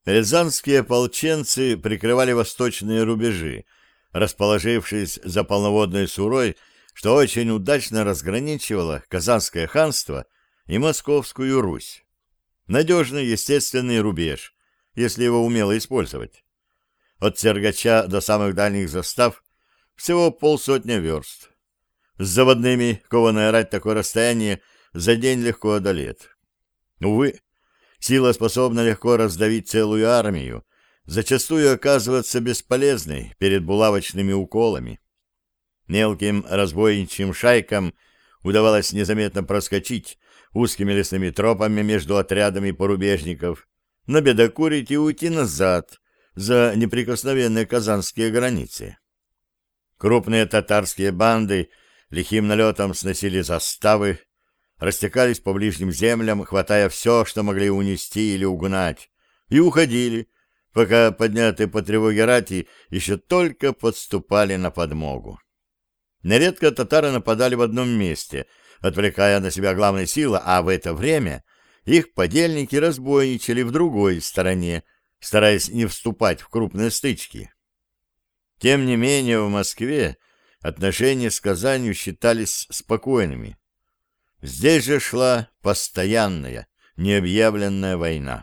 Рязанские ополченцы прикрывали восточные рубежи, расположившись за полноводной Сурой, что очень удачно разграничивало Казанское ханство и Московскую Русь. Надежный естественный рубеж, если его умело использовать. От Сергача до самых дальних застав всего 50 верст. С заводными кованая рать такое расстояние за день легко одолеет. Увы, сила способна легко раздавить целую армию, зачастую оказываться бесполезной перед булавочными уколами. Мелким разбойничьим шайкам удавалось незаметно проскочить узкими лесными тропами между отрядами порубежников, набедокурить и уйти назад, за неприкосновенные казанские границы. Крупные татарские банды лихим налетом сносили заставы, растекались по ближним землям, хватая все, что могли унести или угнать, и уходили, пока поднятые по тревоге рати еще только подступали на подмогу. Нередко татары нападали в одном месте, отвлекая на себя главные силы, а в это время их подельники разбойничали в другой стороне, стараясь не вступать в крупные стычки. Тем не менее, в Москве отношения с Казанью считались спокойными. Здесь же шла постоянная, необъявленная война.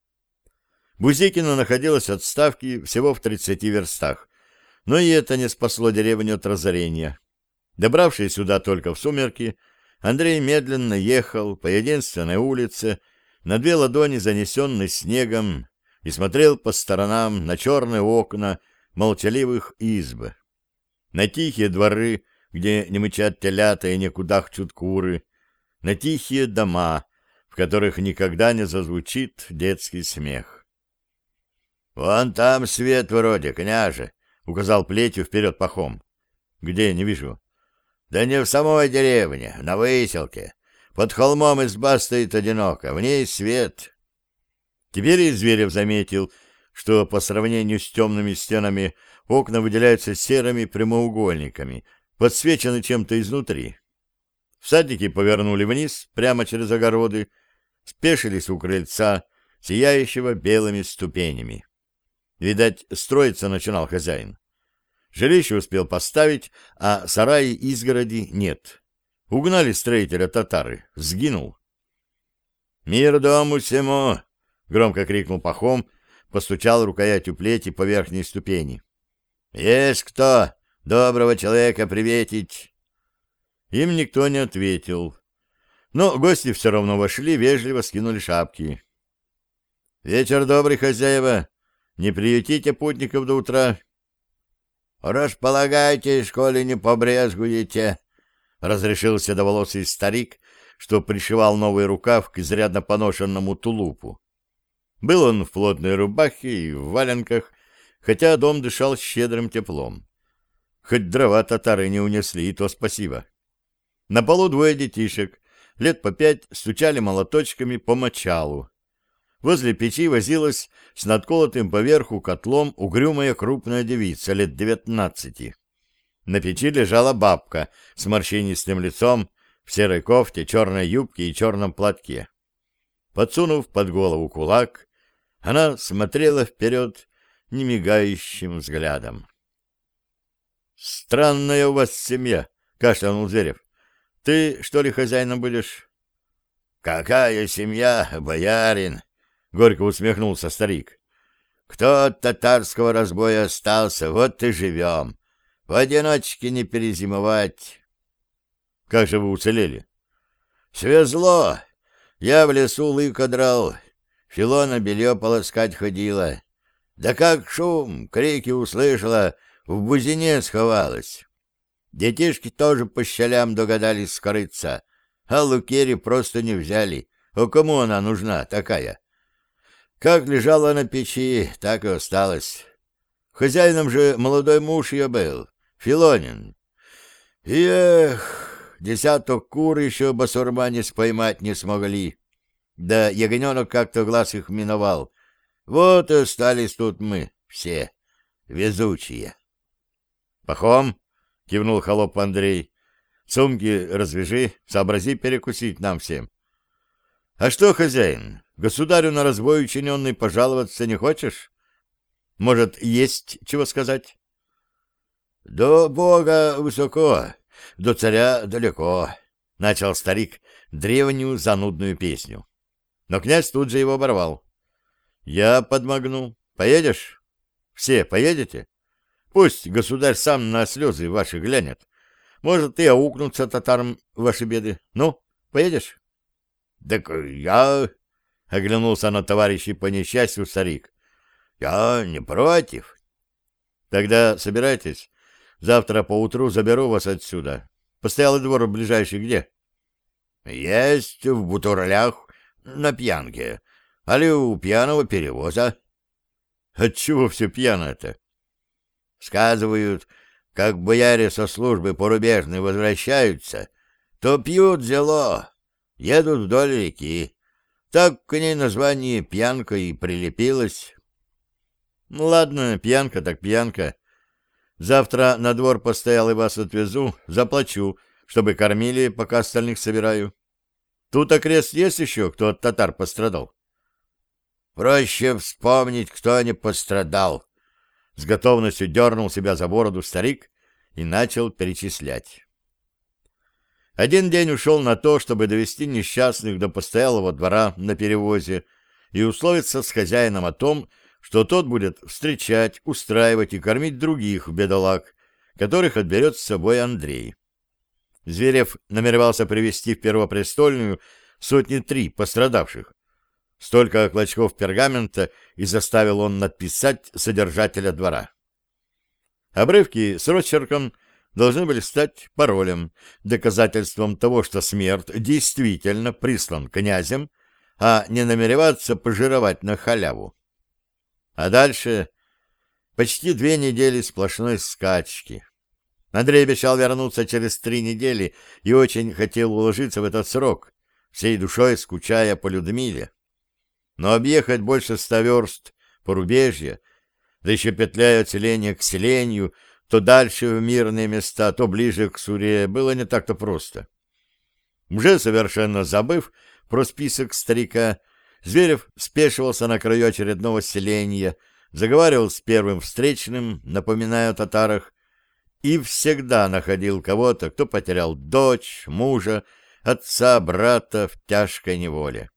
Бузикино находилось от ставки всего в 30 верстах, но и это не спасло деревню от разорения. Добравшись сюда только в сумерки, Андрей медленно ехал по единственной улице, на 2 ладони занесенной снегом, и смотрел по сторонам на черные окна молчаливых изб, на тихие дворы, где не мычат телята и не кудахчут куры, на тихие дома, в которых никогда не зазвучит детский смех. — Вон там свет вроде, княже, — указал плетью вперед Пахом. — Где, не вижу. — Да не в самой деревне, на выселке. Под холмом изба стоит одиноко, в ней свет. Теперь и Зверев заметил, что по сравнению с темными стенами окна выделяются серыми прямоугольниками, подсвечены чем-то изнутри. Всадники повернули вниз, прямо через огороды, спешились у крыльца, сияющего белыми ступенями. Видать, строиться начинал хозяин. Жилище успел поставить, а сараи изгороди нет. Угнали строителя татары, сгинул. «Мир дому всему!» — громко крикнул Пахом, постучал рукоятью плети по верхней ступени. «Есть кто? Доброго человека приветить!» Им никто не ответил. Но гости все равно вошли, вежливо скинули шапки. «Вечер добрый, хозяева! Не приютите путников до утра?» «Располагайтесь, коли не побрезгуете!» — разрешил седоволосый старик, что пришивал новый рукав к изрядно поношенному тулупу. Был он в плотной рубахе и в валенках, хотя дом дышал щедрым теплом. Хоть дрова татары не унесли, и то спасибо. На полу 2 детишек, лет по 5, стучали молоточками по мочалу. Возле печи возилась с надколотым поверху котлом угрюмая крупная девица лет 19. На печи лежала бабка с морщинистым лицом, в серой кофте, черной юбке и черном платке. Подсунув под голову кулак, она смотрела вперед немигающим взглядом. — Странная у вас семья, — кашлянул Зверев. — Ты, что ли, хозяином будешь? — Какая семья, боярин? — горько усмехнулся старик. — Кто от татарского разбоя остался, вот и живем. В одиночке не перезимовать. — Как же вы уцелели? — Свезло. Я в лесу лыка драл, Филона белье полоскать ходила. Да как шум, крики услышала, в бузине сховалась. Детишки тоже по щелям догадались скрыться, а Лукери просто не взяли. А кому она нужна такая? Как лежала на печи, так и осталась. Хозяином же молодой муж ее был, Филонин. И эх, 10 кур еще басурмане споймать не смогли. Да ягненок как-то глаз их миновал. Вот и остались тут мы все, везучие. — Пахом, — кивнул холоп Андрей, — сумки развяжи, сообрази перекусить нам всем. — А что, хозяин, государю на разбой учиненный пожаловаться не хочешь? Может, есть чего сказать? До Бога высоко, до царя далеко, — начал старик древнюю занудную песню. Но князь тут же его оборвал. Я подмогну. Поедешь? Все поедете? Пусть государь сам на слезы ваши глянет. Может, и аукнутся татарам ваши беды. Ну, поедешь? — Так я... — оглянулся на товарищей по несчастью старик. — Я не против. — Тогда собирайтесь. Завтра поутру заберу вас отсюда. Постоялый двор ближайший где? — Есть в Бутурлях на пьянке. Али у пьяного перевоза. — Отчего все пьяно-то? — Сказывают, как бояре со службы порубежной возвращаются, то пьют зело, едут вдоль реки. Так к ней название «пьянка» и прилепилось. — Ладно, пьянка так пьянка. Завтра на двор постоялый вас отвезу, заплачу, чтобы кормили, пока остальных собираю. Тут окрест есть еще, кто от татар пострадал? — Проще вспомнить, кто не пострадал. С готовностью дернул себя за бороду старик и начал перечислять. Один день ушел на то, чтобы довести несчастных до постоялого двора на перевозе и условиться с хозяином о том, что тот будет встречать, устраивать и кормить других бедолаг, которых отберет с собой Андрей. Зверев намеревался привезти в Первопрестольную 3 пострадавших. Столько клочков пергамента и заставил он надписать содержателя двора. Обрывки с росчерком должны были стать паролем, доказательством того, что смерть действительно прислан князем, а не намереваться пожировать на халяву. А дальше почти 2 недели сплошной скачки. Андрей обещал вернуться через 3 недели и очень хотел уложиться в этот срок, всей душой скучая по Людмиле. Но объехать больше 100 верст порубежья, да еще петляя от селения к селению, то дальше в мирные места, то ближе к Суре, было не так-то просто. Уже совершенно забыв про список старика, Зверев спешивался на краю очередного селения, заговаривал с первым встречным, напоминая о татарах, и всегда находил кого-то, кто потерял дочь, мужа, отца, брата в тяжкой неволе.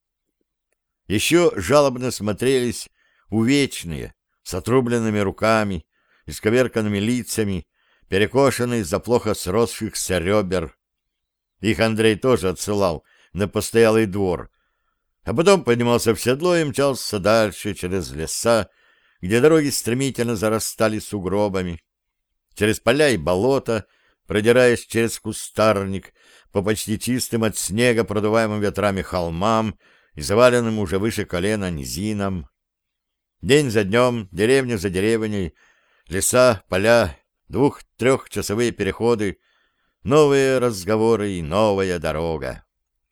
Еще жалобно смотрелись увечные, с отрубленными руками, исковерканными лицами, перекошенные из-за плохо сросшихся ребер. Их Андрей тоже отсылал на постоялый двор, а потом поднимался в седло и мчался дальше через леса, где дороги стремительно зарастали сугробами, через поля и болота, продираясь через кустарник по почти чистым от снега продуваемым ветрами холмам и заваленным уже выше колена низинам. День за днем, деревня за деревней, леса, поля, 2-3-часовые переходы, новые разговоры и новая дорога.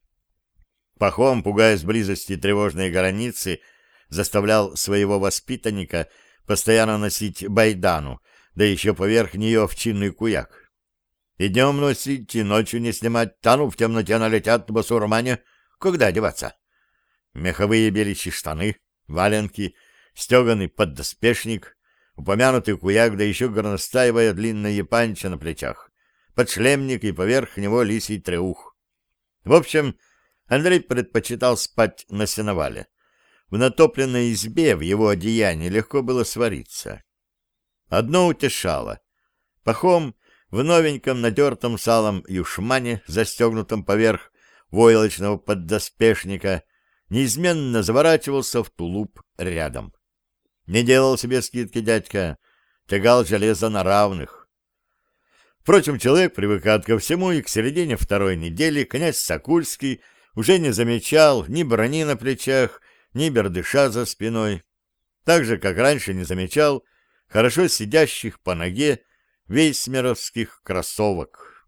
Пахом, пугаясь близости тревожной границы, заставлял своего воспитанника постоянно носить байдану, да еще поверх нее овчинный куяк. И днем носить, и ночью не снимать, тану в темноте налетят басурмане, когда одеваться? Меховые беличьи штаны, валенки, стеганый поддоспешник, упомянутый куяк, да еще горностаевая длинная епанча на плечах, подшлемник и поверх него лисий треух. В общем, Андрей предпочитал спать на сеновале. В натопленной избе в его одеянии легко было свариться. Одно утешало. Пахом в новеньком натертом салом юшмане, застегнутом поверх войлочного поддоспешника, неизменно заворачивался в тулуп рядом. Не делал себе скидки дядька, тягал железо на равных. Впрочем, человек привыкает ко всему, и к середине 2-й недели князь Сокульский уже не замечал ни брони на плечах, ни бердыша за спиной, так же, как раньше не замечал хорошо сидящих по ноге вейсмеровских кроссовок.